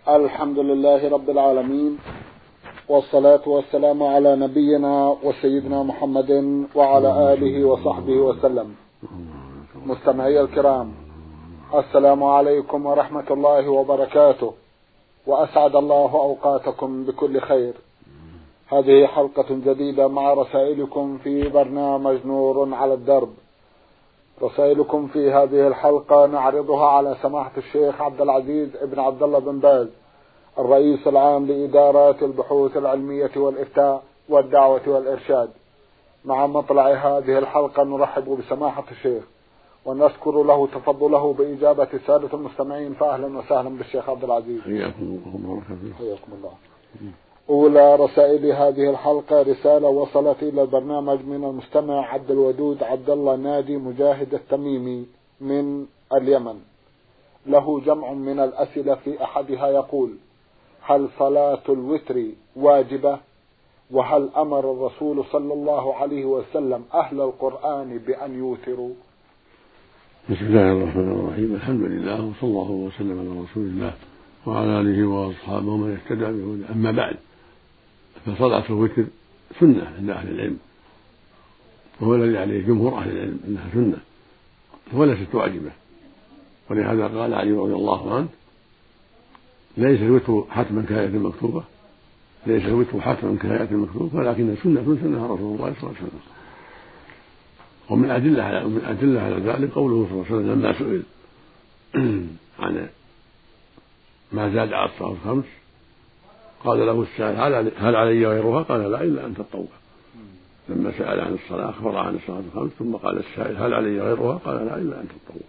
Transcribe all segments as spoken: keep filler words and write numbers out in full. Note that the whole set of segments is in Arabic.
الحمد لله رب العالمين، والصلاة والسلام على نبينا وسيدنا محمد وعلى آله وصحبه وسلم. مستمعي الكرام، السلام عليكم ورحمة الله وبركاته، وأسعد الله أوقاتكم بكل خير. هذه حلقة جديدة مع رسائلكم في برنامج نور على الدرب. رسائلكم في هذه الحلقة نعرضها على سماحة الشيخ عبد العزيز ابن عبد الله بن باز، الرئيس العام لإدارات البحوث العلمية والإفتاء والدعوة والإرشاد. مع مطلع هذه الحلقة نرحب بسماحة الشيخ ونذكر له تفضله بإجابة سادة المستمعين، فأهلا وسهلا بالشيخ عبد العزيز. حياكم الله. حياكم الله. أولى رسائل هذه الحلقة رسالة وصلت إلى البرنامج من المستمع عبد الودود عبد الله نادي مجاهد التميمي من اليمن. له جمع من الأسئلة، في أحدها يقول: هل صلاة الوتر واجبة؟ وهل أمر الرسول صلى الله عليه وسلم أهل القرآن بأن يوتروا؟ بسم الله الرحمن الرحيم. الحمد لله، وصلى الله وسلم على رسول الله وعلى آله وأصحابه ومن اهتدى بهداه. أما بعد، فصلاة الوتر سنة عند أهل العلم، وهو الذي عليه جمهور أهل العلم أنها سنة وليست واجبة. ولهذا قال علي رضي الله عنه: ليس الوتر حتما كآية مكتوبة، ليس الوتر حتما كآية مكتوبة، ولكن سنة سنها رسول الله صلى الله عليه وسلم. ومن أدلة على من أدلة على ذلك قوله صلى الله عليه وسلم لما سئل عن ما زاد على الصلاة الخمس قال له السائل: هل علي غيرها؟ قال: لا، إلا أن تطوع. لما سأل عن الصلاة أخبر عن الصلاة الخمس، ثم قال السائل: هل علي غيرها؟ قال: لا، إلا أن تطوع.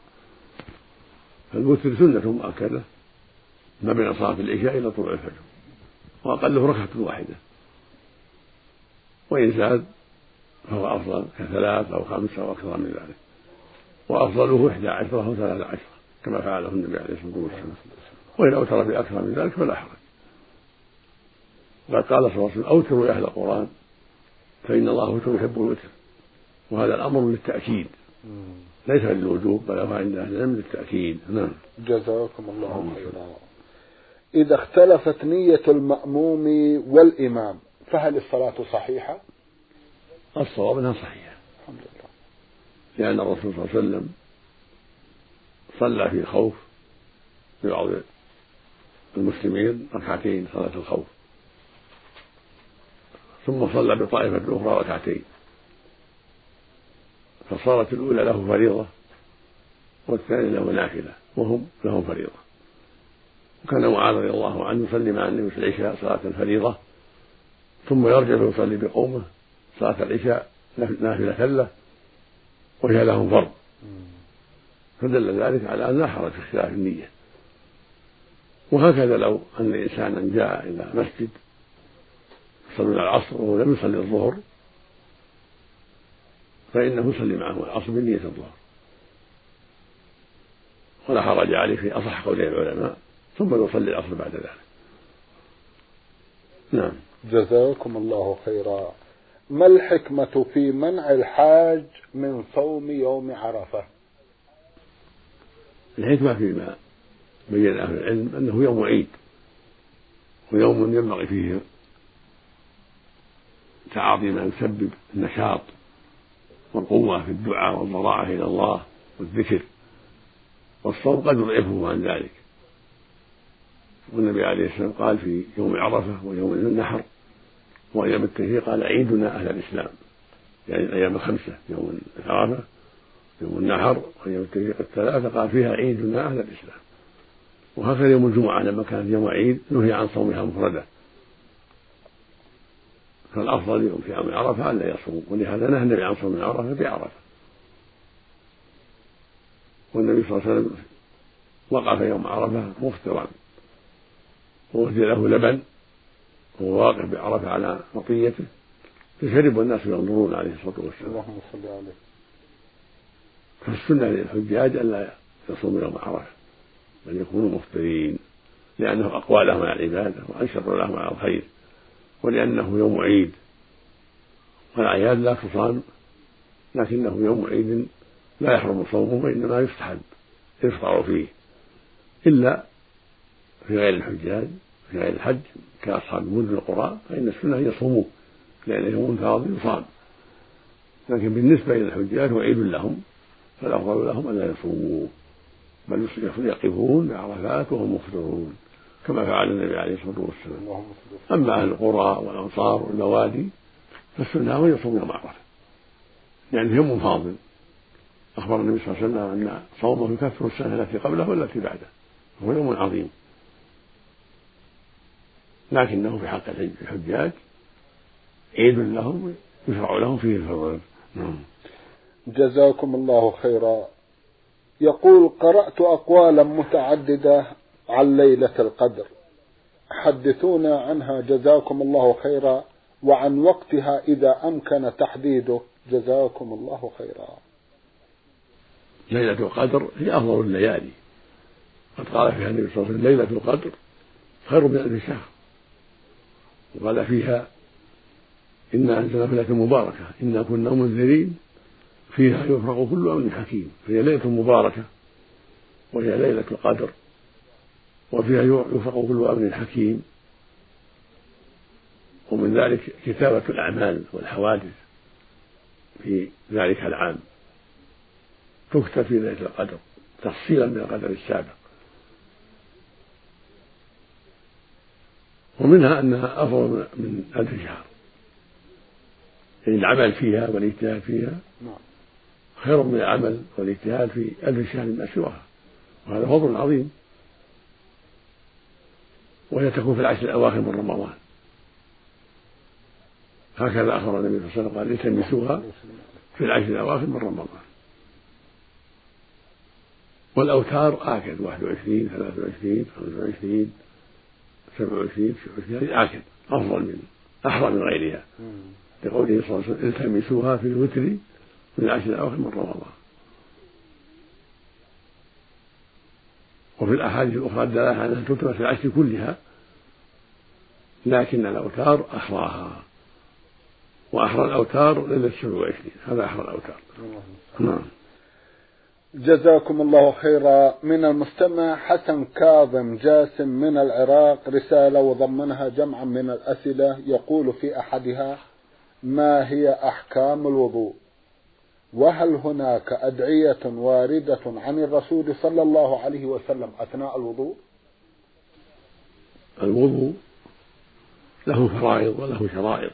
فالوتر سنة مؤكدة ما بين صلاة العشاء إلى طلوع الفجر، وأقله ركعة واحدة، وإن زاد فهو أفضل كثلاث أو خمس أو أكثر من ذلك، وأفضله إحدى عشرة أو ثلاثة عشرة كما فعله النبي عليه الصلاة والسلام. وإن أوتر بأكثر من ذلك فلا حرج. وقد قال صلى الله عليه وسلم: أوتروا يا أهل القرآن فإن الله وتر يحب الوتر. وهذا الأمر للتأكيد ليس للوجوب، بل هو عند أهل العلم للتأكيد. نعم. جزاكم الله خيرا. إذا اختلفت نية المأموم والإمام فهل الصلاة صحيحة؟ الصواب أنها صحيحة، الحمد لله، لأن الرسول صلى الله عليه وسلم صلى في الخوف في بعض المسلمين ركعتين صلاة الخوف، ثم صلى بطائفة الأخرى ركعتين، فصارت الأولى له فريضة والثانية له نافلة، وهم لهم فريضة. وكان معاذ رضي الله عنه يصلي مع النبي في العشاء صلاة الفريضة، ثم يرجع ويصلي بقومه صلاة العشاء نافلة له، وهي لهم فرض. فدل ذلك على أن لا حرج في اختلاف النية. وهكذا لو أن إنسانا جاء إلى مسجد يصلي العصر وهو لم يصلي الظهر، فإنه يصلي معه العصر بنية الظهر، ولا حرج عليه في أصح قولي العلماء، ثم يصلي العصر بعد ذلك. نعم. جزاكم الله خيرا. ما الحكمة في منع الحاج من صوم يوم عرفة؟ الحكمة فيما بين أهل العلم أنه يوم عيد، ويوم ينبغي فيه تعاطي ما يسبب النشاط والقوة في الدعاء والضراعة إلى الله والذكر، والصوم قد يضعفه عن ذلك. والنبي عليه السلام قال في يوم عرفة ويوم النحر وأيام التشريق قال: عيدنا أهل الإسلام، يعني الأيام الخمسة، يوم عرفة يوم النحر وأيام التشريق الثلاثة قال فيها عيدنا أهل الإسلام. وهكذا يوم الجمعة لما كان يوم عيد نهي عن صومها مفردة، فالأفضل يوم في يوم عرفة أن لا يصوم، ولهذا نهى النبي عن صوم عرفة بعرفة. والنبي صلى الله عليه وسلم وقف يوم عرفة مفطرا، ووجد له لبن وهو واقف بعرفة على مطيته، فشرب والناس ينظرون عليه الصلاة والسلام. اللهم صل عليه. فالسنة للحجاج ألا يصوموا يوم عرفة بل يكونوا مفطرين، لأنه أقوى لهم على العبادة وأنشط لهم على الخير، ولأنه يوم عيد، والأعياد لا تصام، لكنه يوم عيد لا يحرم صومه، وإنما يستحب يفطر فيه، إلا في غير الحجاج في غير الحج كأصحاب المدن القرى فإن السنة يصوموه لأن يوم فاضل يصام، لكن بالنسبة إلى الحجاج هو عيد لهم فالأفضل لهم أن لا يصوموه بل يقفون بعرفات وهم مفطرون كما فعل النبي عليه الصلاة والسلام. أما أهل القرى والأمصار والبوادي فالسنة هو يصوم يوم عرفة يعني يوم فاضل، أخبر النبي صلى الله عليه وسلم أن صومه يكفر السنة التي قبله والتي بعده، هو يوم عظيم، لكنه في حق الحجاج عيد لهم يشرع لهم فيه الفضل. جزاكم الله خيرا. يقول: قرأت أقوالا متعددة عن ليلة القدر، حدثونا عنها جزاكم الله خيرا، وعن وقتها إذا أمكن تحديده جزاكم الله خيرا. ليلة القدر هي أفضل الليالي، قد قال فيها النبي صلى الله عليه وسلم: ليلة القدر خير من ألف شهر، وقال فيها: إنا أنزلنا في ليلة مباركة إنا كنا منذرين فيها يفرق كل أمر حكيم، فهي ليلة مباركة وهي ليلة القدر، وفيها يفرق كل أمر حكيم، ومن ذلك كتابة الأعمال والحوادث في ذلك العام تكتب في ليلة القدر تفصيلا من القدر السابق، ومنها أنها أفضل من ألف شهر، يعني العمل فيها والاجتهاد فيها خير من العمل والاجتهاد في ألف شهر ما سواها، وهذا فضل عظيم. وهي تكون في العشر الأواخر من رمضان، هكذا أخبر النبي صلى الله عليه وسلم قال: التمسوها في العشر الأواخر من رمضان. والأوتار آكد واحد وعشرين ثلاثة وعشرين خمسة وعشرين سبعة وعشرين تسعة وعشرين آكد أفضل من أحرى من غيرها، لقوله صلى الله عليه وسلم: التمسوها في الوتر من العشر الأواخر من رمضان. وفي الأحاديث الأخرى الدالة على أن تكتب في العشر كلها، لكن الأوتار أحراها، وأحرى الأوتار ليلة سبع وعشرين، هذا أحرى الأوتار. نعم. جزاكم الله خيرا. من المستمع حسن كاظم جاسم من العراق رسالة وضمنها جمعا من الأسئلة، يقول في أحدها: ما هي أحكام الوضوء؟ وهل هناك أدعية واردة عن الرسول صلى الله عليه وسلم أثناء الوضوء؟ الوضوء له فرائض وله شرائط،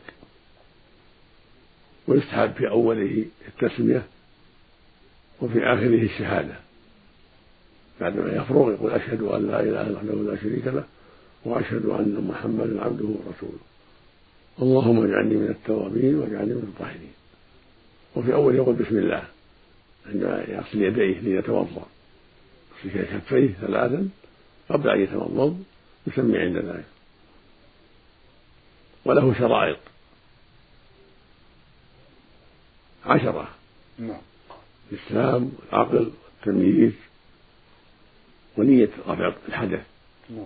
ويستحب في أوله التسمية وفي آخره الشهادة، بعدما يفرغ يقول: أشهد أن لا إله إلا الله وحده لا شريك له وأشهد أن محمدا عبده ورسوله اللهم اجعلني من التوابين واجعلني من المطهرين. وفي أول يقول: بسم الله عندما يغسل يديه ليتوضأ، يغسل كفيه ثلاثا قبل أن يتوضأ، يسمي عند ذلك. وله شرائط عشرة: نعم. الإسلام والعقل والتمييز ونية رفع الحدث، نعم.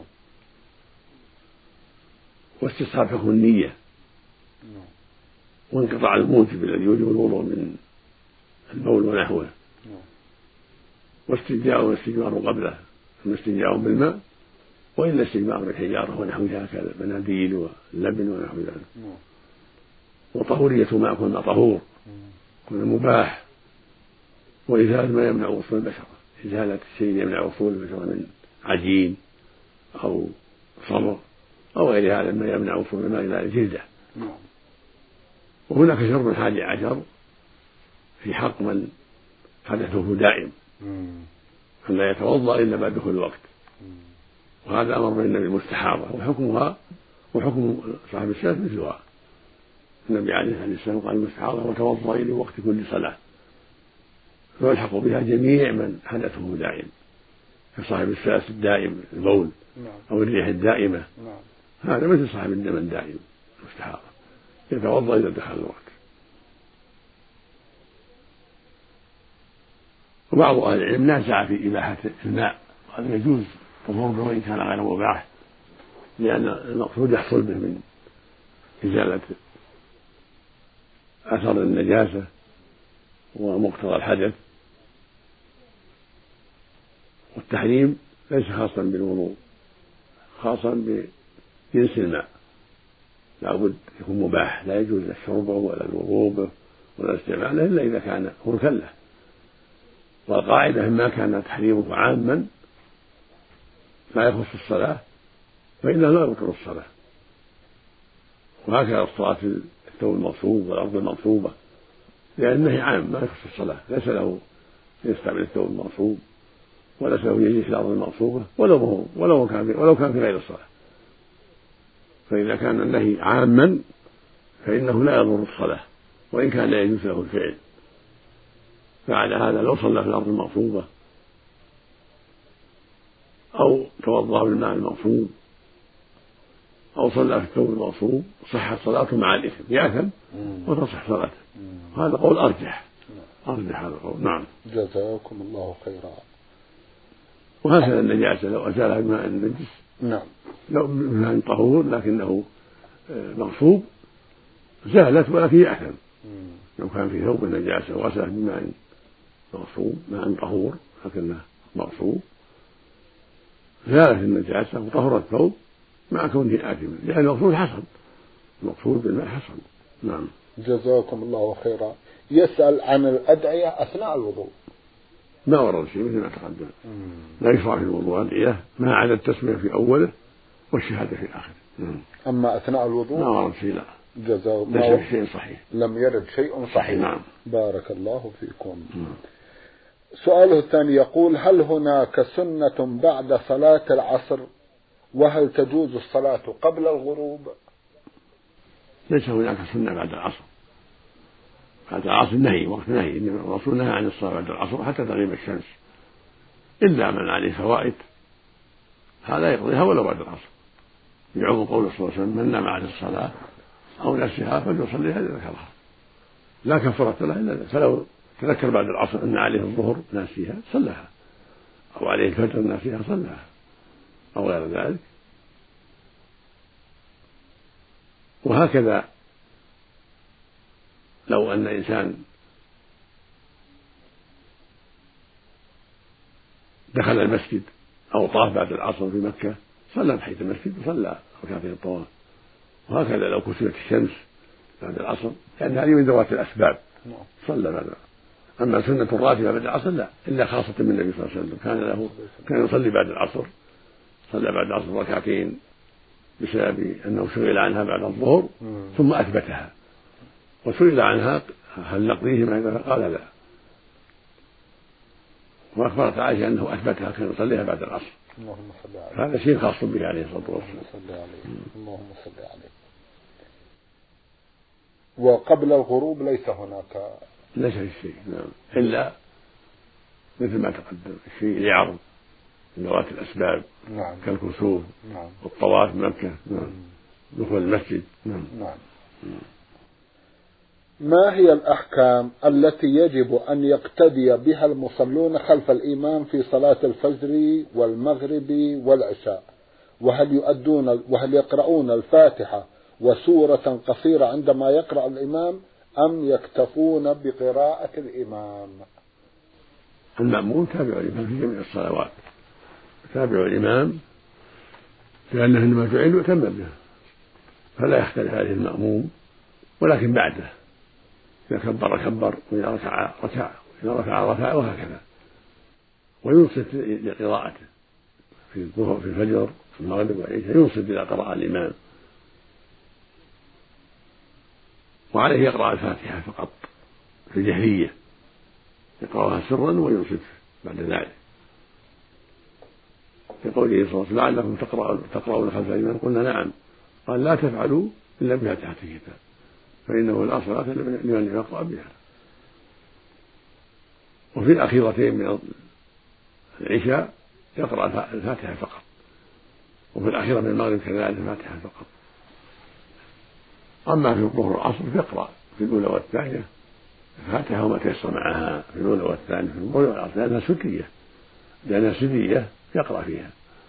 واستصحاب حكم النية، نعم. وانقطاع الموجب الذي يوجب الوضوء من البول ونحوه، نعم. واستنجاء واستجمار قبله، ثم استنجاء بالماء، وإلا استجمار بالحجارة ونحوها كالمناديل واللبن ونحو ذلك. نعم. وطهورية ما يكون طهور يكون مباح، وإزالة ما يمنع وصول البشرة، إزالة الشيء يمنع وصول البشرة من عجين أو صبر أو غير هذا ما يمنع وصول الماء إلى الجلدة. نعم. وهناك شرب الحادي عشر في حق من حدثه دائم، فلا يتوضأ إلا بعد دخول الوقت، وهذا أمر من النبي المستحاضة، وحكمها وحكم صاحب السلف مثلها. النبي عليه السلام قال: المستحاضة وتوضأي لوقت كل صلاة، فيلحق بها جميع من حدثه دائم كصاحب السلف الدائم البول أو الريح الدائمة، هذا مثل صاحب الدم الدائم المستحاضة، يتوضأ إذا دخل الوقت. وبعض أهل العلم نازع في إباحة الماء، هذا يجوز طهور به وإن كان غير مباح، لأن المقصود يحصل به من إزالة أثر النجاسة ومقتضى الحدث، والتحريم ليس خاصا بالوضوء خاصا بجنس الماء لابد يكون مباح، لا يجوز شربه ولا الوضوء به ولا استعماله إلا إذا كان ملكا له. والقاعدة ما كان تحريمه عاما لا يخص الصلاة فإنه لا يبطل الصلاة. وهكذا الصلاة في الثوب المغصوب والأرض المغصوبة، لأنه عام ما يخص الصلاة، ليس له يستعمل الثوب المغصوب وليس له يجلس في الأرض المغصوبة ولو ولو كان ولو كان في غير الصلاة. فإذا كان النهي عاما فإنه لا يضر الصلاة وإن كان لا يجوز له الفعل. فعلى هذا لو صلى في الأرض المغصوبة أو توضأ بالماء المغصوب أو صلى في الثوب المغصوب صحت صلاته مع الإثم، يأثم وتصح صلاته. هذا قول أرجح أرجح هذا القول. نعم. جزاكم الله خيرا. وهكذا النجاسة لو أزالها بماء النجس نعم لو بماء طهور لكنه مغصوب زالت ولكن يأثم. لو كان في ثوب النجاسة وغسله بماء مغصوب ماء طهور لكنه مغصوب زالت النجاسة وطهر الثوب مع كونه آثما، لأن المقصود حصل المقصود بالماء حصل. نعم. جزاكم الله خيرا. يسأل عن الأدعية أثناء الوضوء. ما ورد شيء مثل ما تقدم. لا يشرع في الوضوء أدعية ما عدا التسمية في أوله والشهادة في آخره. أما أثناء الوضوء ما ورد شيء. لا جزاكم ليس شيء صحيح. لم يرد شيء صحيح. نعم. بارك الله فيكم. نعم. سؤاله الثاني يقول: هل هناك سنة بعد صلاة العصر؟ وهل تجوز الصلاة قبل الغروب؟ ليس هناك سنة بعد العصر. بعد العصر نهي، وقت نهي، إن الرسول نهى عن الصلاة بعد العصر حتى تغيب الشمس، إلا من عليه فوائد هذا يقضيها ولو بعد العصر. يعم قول صلى الله عليه وسلم: من نام عن الصلاة أو نسيها فليصليها إذا ذكرها، لا كفارة له إلا ذلك. فلو تذكر بعد العصر أن عليه الظهر ناسيها صلىها، أو عليه الفجر ناسيها صلىها، أو غير ذلك. وهكذا لو أن إنسان دخل المسجد أو طاف بعد العصر في مكة صلى تحية المسجد وصلى ركعتين الطواف. وهكذا لو كسرت الشمس بعد العصر لأن هذه من ذوات الأسباب صلى بعد. أما سنة الراتبة بعد العصر لا، إلا خاصة من النبي صلى الله عليه وسلم كان له كان يصلي بعد العصر، صلى بعد العصر ركعتين بسبب أنه سئل عنها بعد الظهر ثم أثبتها، وسئل عنها هل نقضيهما قال لا، وأخبرت عائشة أنه أثبتها كان يصليها بعد العصر. اللهم صل عليه. هذا شيء خاص به عليه الصلاة والسلام. اللهم صل عليه. اللهم صل عليه. وقبل الغروب ليس هناك ليس شيء نعم، إلا مثل ما تقدم الشيء يعرض ذوات الأسباب نعم. كالكسوف نعم. والطواف بمكة نعم. دخول المسجد نعم. نعم. ما هي الأحكام التي يجب أن يقتدي بها المصلون خلف الإمام في صلاة الفجر والمغرب والعشاء؟ وهل يؤدون وهل يقرؤون الفاتحة وسورة قصيرة عندما يقرأ الإمام أم يكتفون بقراءة الإمام؟ المأمون تابع الإمام في جميع الصلوات، تابع الإمام لأنه إنما جعل يؤتم به، فلا يختلف عليه المأموم، ولكن بعده إذا كبر كبر وإذا ركع ركع وإذا رفع رفع وهكذا، وينصت لقراءته في الظهر في الفجر في المغرب والعشاء، ينصت إذا قرأ الإمام، وعليه يقرأ الفاتحة فقط في الجهرية، يقرأها سرا وينصت بعد ذلك، يقول صلى الله عليه وسلم: لعلكم تقرؤون خلف الإمام، قلنا نعم، قال: لا تفعلوا إلا بفاتحة الكتاب فإنه لا صلاة لمن يقرأ بها. وفي الأخيرتين من العشاء يقرأ الفاتحة فقط، وفي الأخيرة من المغرب كذلك الفاتحة فقط. أما في الظهر والعصر يقرأ في الأولى والثانية الفاتحة وما تيسر معها في الأولى والثانية في الظهر والعصر، لأنها سرية لأنها سرية يقرأ فيها.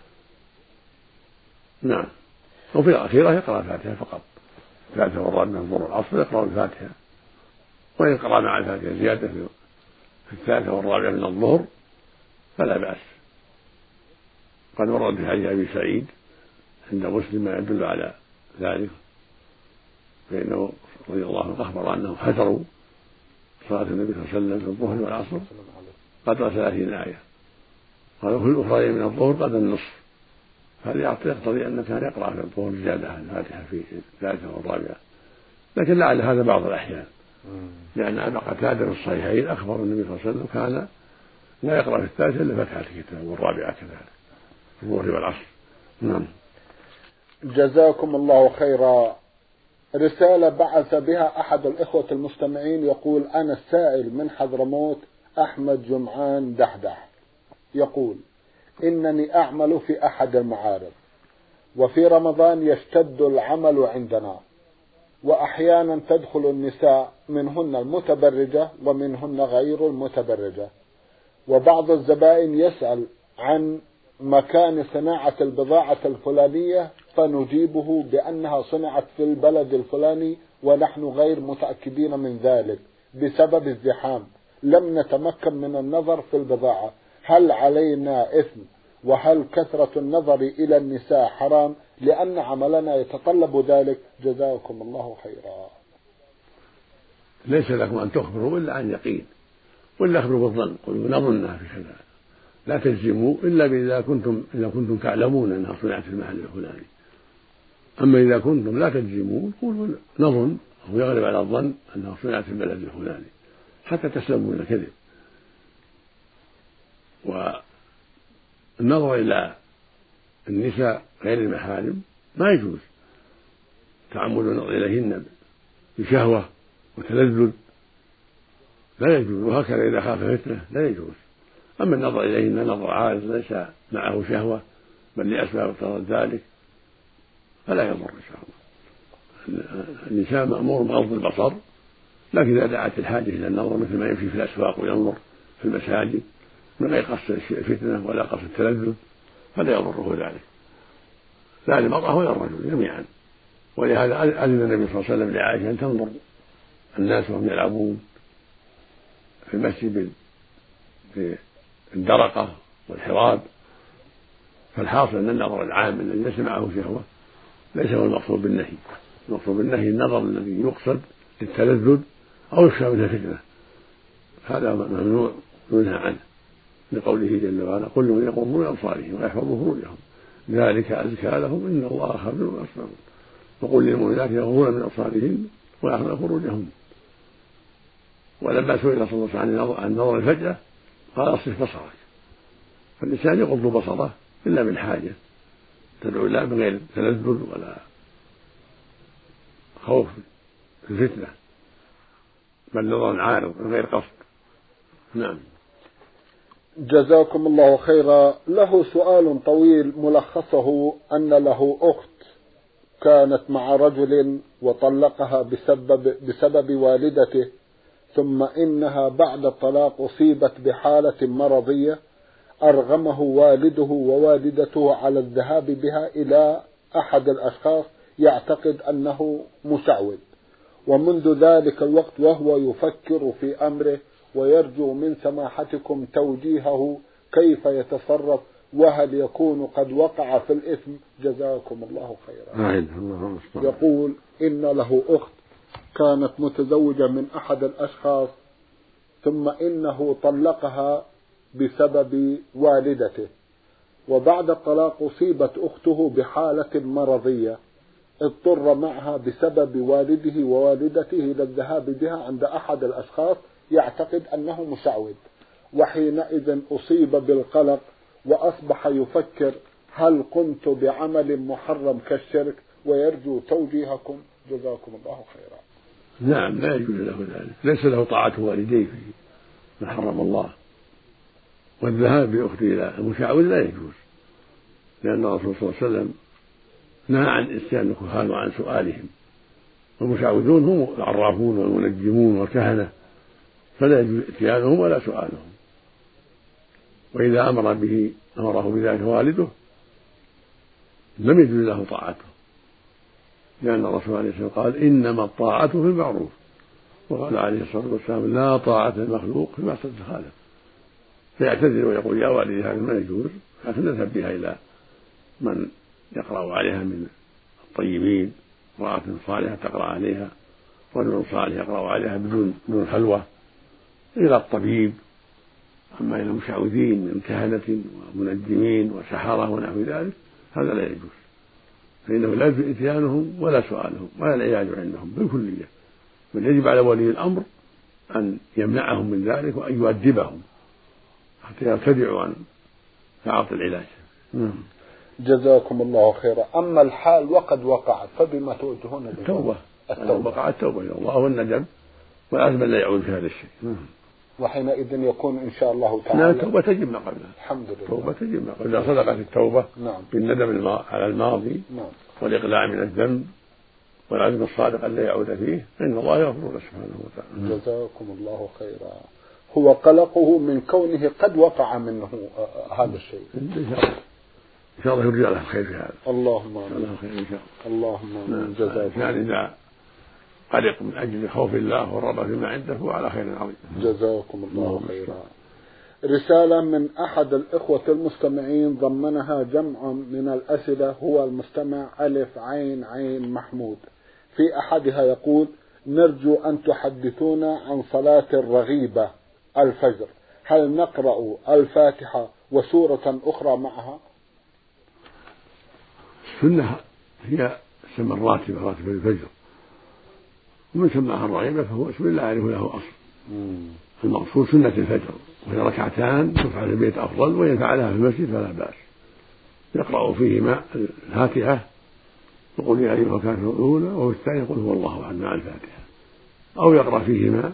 نعم. وفي الأخيرة يقرأ الفاتحة فقط، الفاتحة والرابعة من الظهر والعصر يقرأ الفاتحة، وإن قرأ مع الفاتحة زيادة في الثالثة والرابعة من الظهر فلا بأس. قد ورد في حديث أبي سعيد عند مسلم ما يدل على ذلك، فإنه رضي الله عنه أخبر أنهم حذروا صلاة النبي صلى الله عليه وسلم في الظهر والعصر قدر ثلاثين آية، قالوا في الأخرى من الظهر قدر النصف، هذا يقتضي أنه كان يقرأ في الظهر زيادة عن الفاتحة في الثالثة والرابعة، لكن لعل هذا بعض الأحيان، لأن أبا قتادة في الصحيحين أخبر النبي صلى الله عليه وسلم كان لا يقرأ في الثالثة إلا فتحة الكتاب، والرابعة كذلك في الظهر والعصر. نعم. جزاكم الله خيرا. رسالة بعث بها أحد الإخوة المستمعين يقول: أنا السائل من حضرموت أحمد جمعان دحدح، يقول: إنني أعمل في أحد المعارض، وفي رمضان يشتد العمل عندنا، وأحيانا تدخل النساء منهن المتبرجة ومنهن غير المتبرجة، وبعض الزبائن يسأل عن مكان صناعة البضاعة الفلانية فنجيبه بأنها صنعت في البلد الفلاني ونحن غير متأكدين من ذلك بسبب الزحام، لم نتمكن من النظر في البضاعة، هل علينا إثم؟ وهل كثرة النظر إلى النساء حرام لأن عملنا يتطلب ذلك؟ جزاكم الله خيرا. ليس لكم أن تخبروا إلا عن يقين، ولا أخبروا بالظن، قلوا نظنها في كذا، لا تجزموا إلا إذا كنتم إذا كنتم تعلمون أنها صنعت في المحل الفلاني. أما إذا كنتم لا تجزمون قولوا نظن، أو يغلب على الظن أنها صنعت في البلد الفلاني حتى تسلموا من الكذب. والنظر إلى النساء غير المحارم ما يجوز، تعمد النظر إليهن بشهوة وتلذذ لا يجوز، وهكذا إذا خاف فتنة لا يجوز. أما النظر إليهن نظر عارض ليس معه شهوة بل لأسباب اقتضت ذلك فلا يضر إن شاء الله. النساء مأمور بغض البصر، لكن إذا دعت الحاجة إلى النظر مثل ما يمشي في الأسواق وينظر في المساجد من غير قصد الفتنة ولا قصد التلذذ فلا يضره ذلك، لا للمرأة ولا الرجل جميعا. ولهذا أذن النبي صلى الله عليه وسلم لعائشة أن تنظر الناس وهم يلعبون في المسجد في الدرقة والحراب. فالحاصل أن النظر العام الذي ليس معه شهوة ليس هو المقصود بالنهي، المقصود بالنهي النظر الذي يقصد للتلذذ أو يخشى منه فتنة، هذا ممنوع ينهى عنه، لقوله جل وعلا: كل من يغضوا من أبصارهم ويحفظوا فروجهم ذلك أزكى لهم إن الله خبير بما يصنعون. وقل للمؤمنات يغضضن من أبصارهن ويحفظن فروجهن. ولما سئل صلى الله عليه وسلم عن النظر الفجأة قال: أصرف بصرك. فالإنسان يغض بصره إلا بالحاجة تدعو الله من غير تلذذ ولا خوف في الفتنة، بل نظر عارض من غير قصد. نعم. جزاكم الله خيرا. له سؤال طويل ملخصه أن له أخت كانت مع رجل وطلقها بسبب, بسبب والدته، ثم إنها بعد الطلاق أصيبت بحالة مرضية أرغمه والده ووالدته على الذهاب بها إلى أحد الأشخاص يعتقد أنه مشعوذ، ومنذ ذلك الوقت وهو يفكر في أمره ويرجو من سماحتكم توجيهه كيف يتصرف وهل يكون قد وقع في الإثم؟ جزاكم الله خيرا. يقول: إن له أخت كانت متزوجة من أحد الأشخاص، ثم إنه طلقها بسبب والدته، وبعد الطلاق أصيبت أخته بحالة مرضية اضطر معها بسبب والده ووالدته إلى الذهاب بها عند أحد الأشخاص يعتقد أنه مشعوذ، وحينئذ أصيب بالقلق وأصبح يفكر هل قمت بعمل محرم كالشرك، ويرجو توجيهكم جزاكم الله خيرا. نعم، لا يجوز له ذلك، ليس له طاعة والديه في ما حرم الله، والذهاب بأخته إلى المشعوذ لا يجوز، لأن الرسول صلى الله عليه وسلم نهى عن إتيان الكهان وعن سؤالهم، والمشعوذون هم العرافون والمنجمون والكهنة، فلا يجوز اتيانهم ولا سؤالهم. وإذا أمر به أمره بذلك والده لم يجوز له طاعته، لأن الرسول عليه الصلاة والسلام قال: إنما الطاعة في المعروف، وقال عليه الصلاة والسلام: لا طاعة المخلوق في معصية الخالق. فيعتذر ويقول: يا والدي هذا ما يجوز، لكن نذهب بها إلى من يقرأ عليها من الطيبين، امرأة صالحة تقرأ عليها، رجل صالح يقرأ عليها بدون بدون خلوة، إلى الطبيب. أما إلى مشعوذين من كهنة ومنجمين وسحرة ونحو ذلك هذا لا يجوز، فإنه لا يجوز إتيانهم ولا سؤالهم ولا العلاج عندهم بالكلية، بل يجب على ولي الأمر أن يمنعهم من ذلك وأن يؤدبهم حتى يرتدعوا عن تعاطي العلاج. جزاكم الله خيرا. أما الحال وقد وقعت فبما توجهون؟ التوبة. التوبة وقعت التوبة إلى الله والندم والعزم لا يعود في هذا الشيء، وحينئذ يكون إن شاء الله تعالى لا التوبة تجب ما قبلها. الحمد لله. التوبة تجب ما قبلها. إذا صدقت التوبة نعم. بالندم على الماضي نعم. والإقلاع من الذنب والعزم الصادق أن لا يعود فيه فإن الله يغفر له سبحانه وتعالى. جزاكم الله خيرا. هو قلقه من كونه قد وقع منه هذا الشيء. إن شاء الله يرجع له الخير في هذا. اللهم آمين. خير إن شاء الله. اللهم آمين. جزاكم. يعني إذا قلق من أجل خوف الله والرغبة فيما عنده وعلى خير عظيم. جزاكم الله خيرا. رسالة من أحد الإخوة المستمعين ضمنها جمع من الأسئلة، هو المستمع ألف عين عين محمود. في أحدها يقول: نرجو أن تحدثونا عن صلاة الرغيبة الفجر، هل نقرأ الفاتحة وسورة أخرى معها؟ السنة هي اسم الراتبة، راتبة الفجر، ومن سماها الرغيبة فهو اسم لا يعرف له أصل. المقصود سنة الفجر، وهي ركعتان تفعل في البيت أفضل، وإن فعلها في المسجد فلا بأس. يقرأ فيهما الفاتحة يقول يا أيها الكافرون الأولى، وفي الثانية يقول هو الله أحد مع الفاتحة، أو يقرأ فيهما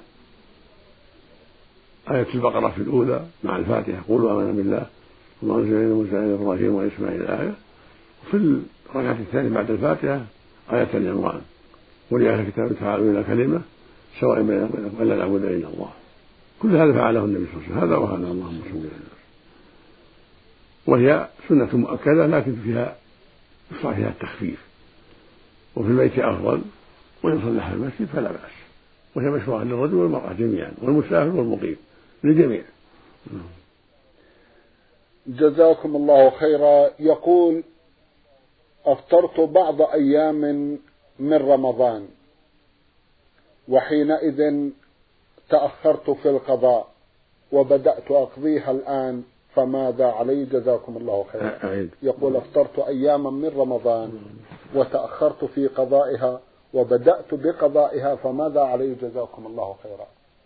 آية البقرة في الأولى مع الفاتحة قولوا آمنا بالله وما أنزل إلينا موسى وعيسى وإبراهيم وإسماعيل الآية، وفي الركعة الثانية بعد الفاتحة آية العمران قل يا أهل الكتاب تعالوا إلى كلمة سواء بيننا وبينكم ألا نعبد إلا الله. كل هذا فعله النبي صلى الله عليه وسلم، هذا وهذا اللهم صل على، وهي سنة مؤكدة لكن فيها يشرع فيها التخفيف، وفي البيت أفضل، وإن صلح في المسجد فلا بأس، وهي مشروعة للرجل والمرأة جميعا والمسافر والمقيم للجميع. جزاكم الله خيرا. يقول: أفطرت بعض أيام من رمضان وحينئذ تأخرت في القضاء وبدأت أقضيها الآن، فماذا علي؟ جزاكم الله خيرا. يقول: أفطرت أياما من رمضان وتأخرت في قضائها وبدأت بقضائها، فماذا علي؟ جزاكم الله خيرا.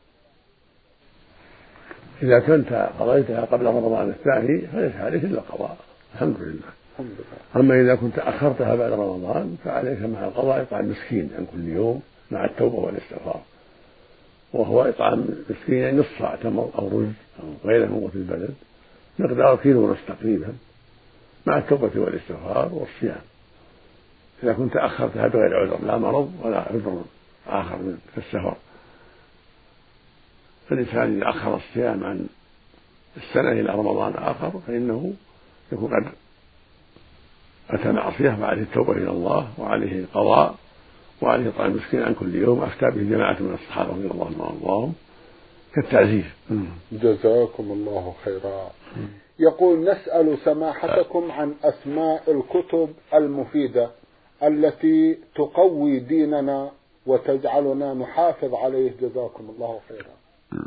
إذا كنت قضيتها قبل رمضان الثاني فليس عليك إلا القضاء، الحمد لله. الحمد لله. أما إذا كنت أخرتها بعد رمضان فعليك مع القضاء إطعام مسكين عن كل يوم مع التوبة والاستغفار، وهو إطعام مسكين نصف صاع تمر أو رز أو غيره من قوت البلد مقدار كيلو ونصف تقريبا مع التوبة والاستغفار والصيام. إذا كنت أخرتها بغير عذر، لا مرض ولا عذر آخر من السفر، فالإنسان إذا أخر الصيام عن السنة إلى رمضان آخر فإنه يكون قد أتى معصية وعليه التوبة إلى الله وعليه القضاء وعليه إطعام المسكين عن كل يوم، أفتى به جماعة من الصحابة رضي الله عنهم كالتعزير. جزاكم الله خيرا. يقول: نسأل سماحتكم عن أسماء الكتب المفيدة التي تقوي ديننا وتجعلنا نحافظ عليه، جزاكم الله خيرا.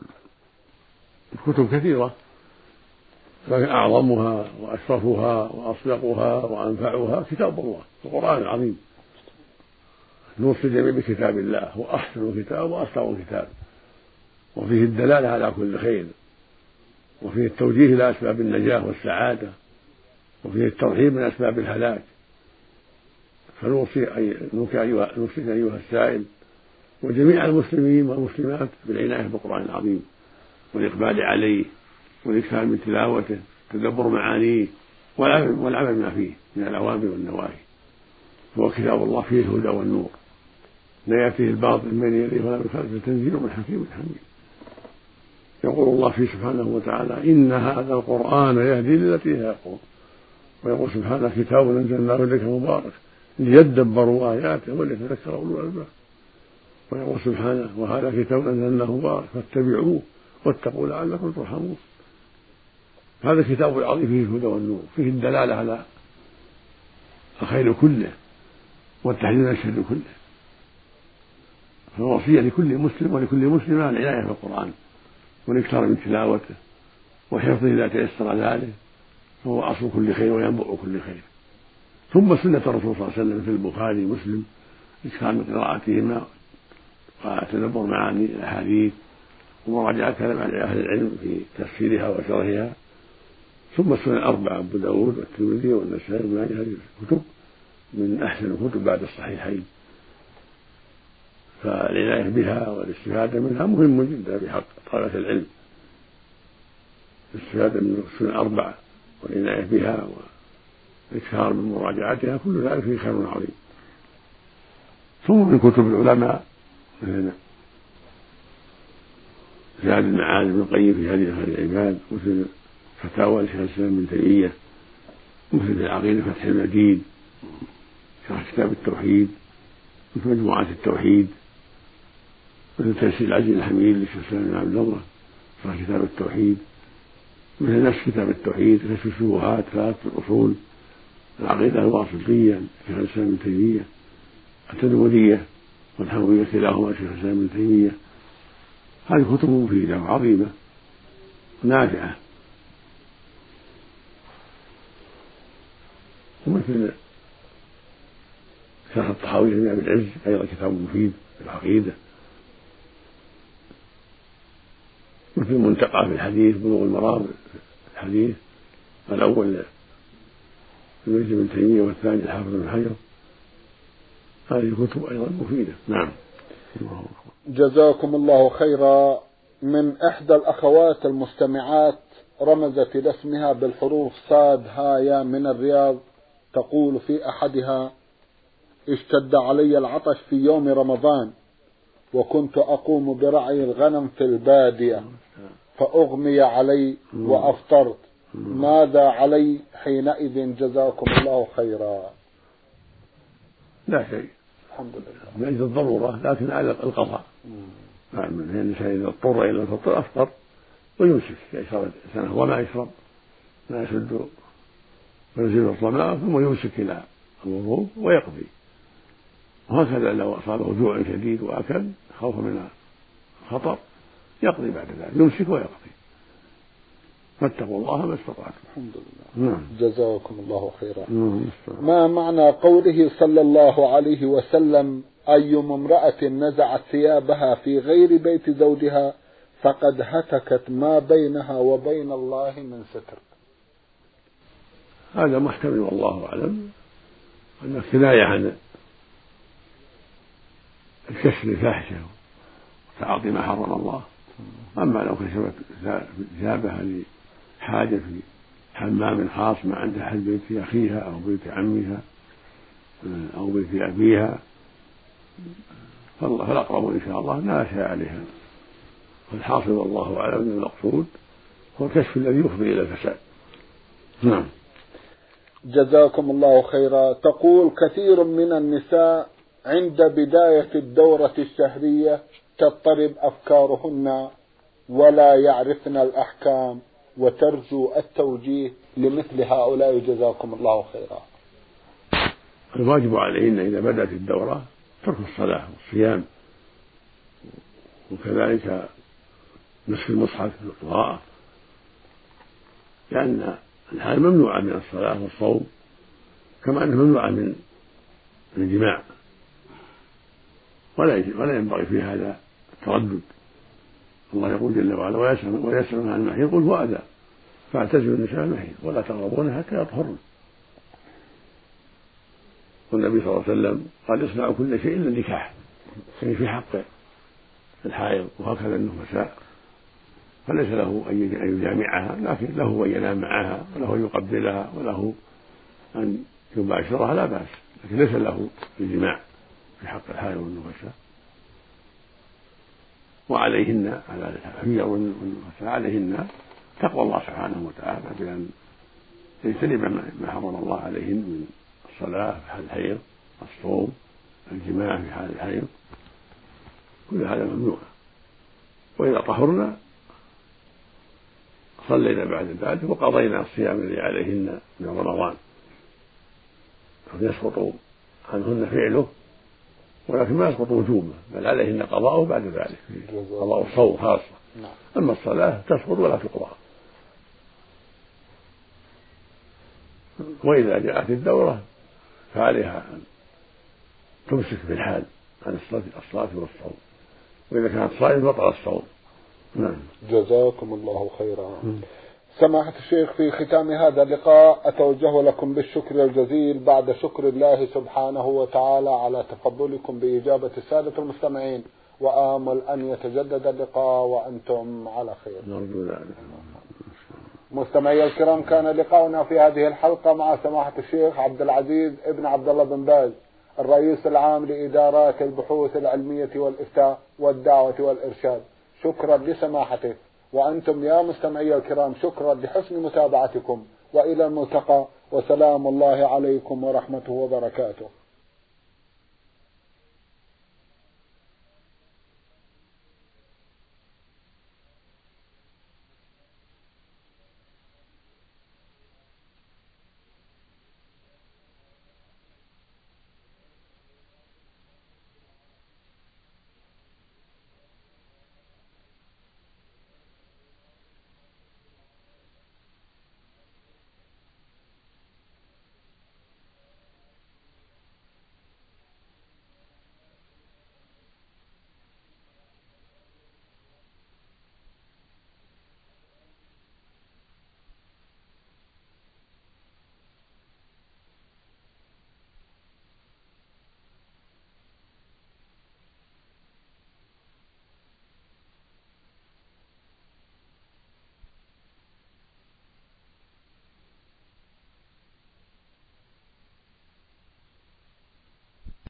الكتب كثيرة، لكن أعظمها وأشرفها وأصدقها وأنفعها كتاب الله القرآن العظيم. نوصي الجميع بكتاب الله، هو أحسن كتاب وأصدق كتاب، وفيه الدلالة على كل خير، وفيه التوجيه إلى أسباب النجاة والسعادة، وفيه الترهيب من أسباب الهلاك. فنوصي أيها أيها السائل وجميع المسلمين والمسلمات بالعناية بالقرآن العظيم والإقبال عليه والإكثار من تلاوته تدبر معانيه والعمل ما فيه من الأوامر والنواهي. هو كتاب الله فيه الهدى والنور، لا يأتيه الباطل من بين يديه ولا من خلفه، تنزيل من حكيم حميد. يقول الله فيه سبحانه وتعالى: إن هذا القرآن يهدي للتي هي أقوم. ويقول سبحانه: كتاب أنزلناه إليك مبارك ليدبروا آياته وليتذكر أولو الألباب. ويقول سبحانه: وهذا كتاب أنزلناه مبارك فاتبعوه واتقوا لعلكم ترحمون. هذا الكتاب العظيم فيه الهدى والنور، فيه الدلالة على الخير كله والتحذير من الشر كله. فالوصية لكل مسلم ولكل مسلمة العناية بالقرآن والإكثار من تلاوته وحفظه إذا تيسر ذلك، فهو أصل كل خير وينبع كل خير. ثم سنة الرسول صلى الله عليه وسلم في البخاري ومسلم إكثار من قراءتهما وتدبر معاني الأحاديث ومراجعة كلام أهل العلم في تفسيرها وشرحها. ثم السنن الأربعة أبو داود والترمذي والنسائي وابن ماجه، هذه الكتب من أحسن الكتب بعد الصحيحين، فالعناية بها والاستفادة منها مهم جدا في حق طلبة العلم. الاستفادة من السنن الأربعة والعناية بها والإكثار من مراجعتها كل ذلك فيه خير عظيم. ثم من كتب العلماء مثل زاد المعاد ابن القيم في هدي خير العباد، مثل فتاوى لشيخ الإسلام ابن تيمية، مثل العقيدة فتح المجيد، شرح كتاب التوحيد، مثل مجموعات التوحيد، مثل تيسير العزيز الحميد لشيخ الإسلام بن عبد الله، شرح كتاب التوحيد، مثل نفس كتاب التوحيد، كشف الشبهات، ثلاث الأصول، العقيدة الواسطية لشيخ الإسلام ابن تيمية، التدمرية والحموية كلاهما لشيخ الإسلام ابن تيمية. هذه كتب مفيدة وعظيمة ونافعة. ومثل شرح الطحاوي لابن أبي العز أيضا كتاب مفيد في العقيدة. مثل المنتقى في الحديث، بلوغ المرام في الحديث الأول لابن ابن تيمية والثاني الحافظ بن حجر، هذه كتب أيضا مفيدة. نعم. جزاكم الله خيرا. من إحدى الأخوات المستمعات رمزت إلى اسمها بالحروف صاد هايا من الرياض، تقول في أحدها: اشتد علي العطش في يوم رمضان وكنت أقوم برعي الغنم في البادية فأغمي علي وأفطرت، ماذا علي حينئذ؟ جزاكم الله خيرا. لا شيء، الحمد لله، من أجل الضرورة، لكن على القضاء. نعم، الإنسان إذا اضطر إلى الفطر أفطر ويمسك يشرب سنة وما يشرب ما يسد ويزيل الظمأ، ثم يمسك إلى الغروب ويقضي. وهكذا لو أصابه جوع شديد وأكل خوفا من الخطر يقضي بعد ذلك، يمسك ويقضي. فاتقوا الله ما استطعتم. الحمد لله. نعم. جزاكم الله خيرا. نعم. ما معنى قوله صلى الله عليه وسلم: أيما امرأة نزعت ثيابها في غير بيت زوجها فقد هتكت ما بينها وبين الله من ستر؟ هذا محتمل والله أعلم أن كناية عن الكشف الفاحشة وتعاطي ما حرم الله. أما لو كشفت ثيابها لحاجة في حمام خاص ما عندها أحد بيت أخيها أو بيت عمها أو بيت أبيها فالأقرب إن شاء الله لا شيء عليها. والحاصل والله أعلم أن المقصود هو الكشف الذي يفضي إلى الفساد. نعم. جزاكم الله خيرا. تقول: كثير من النساء عند بداية الدورة الشهرية تضطرب أفكارهن ولا يعرفن الأحكام وترجو التوجيه لمثل هؤلاء، جزاكم الله خيرا. الواجب عليهن إذا بدأت الدورة ترك الصلاة والصيام، وكذلك مسك المصحف والقراءة، لأن الحال ممنوعة من الصلاة والصوم كما أنها ممنوعة من الجماع، ولا ولا ينبغي في هذا التردد. الله يقول جل وعلا: ويسألون عن المحيض قل هو أذى فاعتزلوا النساء المحيض ولا تقربوهن حتى يطهرن. والنبي صلى الله عليه وسلم قال: اصنعوا كل شيء إلا النكاح، يعني في حق الحائض وهكذا النفساء، فليس له أن يجامعها، لكن له أن ينام معها وله أن يقبلها وله أن يباشرها لا بأس، لكن ليس له الجماع في حق الحائض والنفساء. وعليهن على الحيض والنفساء عليهن تقوى الله سبحانه وتعالى بأن يجتنب ما حرم الله عليهن من الصلاة في حال الحيض، الصوم، الجماع في حال الحيض، كل هذا ممنوع. وإذا طهرنا صلينا بعد ذلك وقضينا الصيام الذي عليهن من رمضان. قد يسقط عنهن فعله ولكن ما يسقط وجوبه، بل عليهن قضاؤه بعد ذلك، قضاء الصوم خاصة. أما الصلاة تسقط ولا تقضى. وإذا جاءت الدورة فعليها أن تمسك في الحال عن الصلاة والصوم، وإذا كانت صائم بطل الصوم. نعم. جزاكم الله خيرا. سماحة الشيخ، في ختام هذا اللقاء أتوجه لكم بالشكر الجزيل بعد شكر الله سبحانه وتعالى على تفضلكم بإجابة السادة المستمعين، وآمل أن يتجدد اللقاء وأنتم على خير. مستمعي الكرام، كان لقاؤنا في هذه الحلقة مع سماحة الشيخ عبد العزيز ابن عبد الله بن باز، الرئيس العام لإدارات البحوث العلمية والإفتاء والدعوة والإرشاد. شكرا لسماحته، وأنتم يا مستمعي الكرام شكرا لحسن متابعتكم، وإلى الملتقى، وسلام الله عليكم ورحمته وبركاته.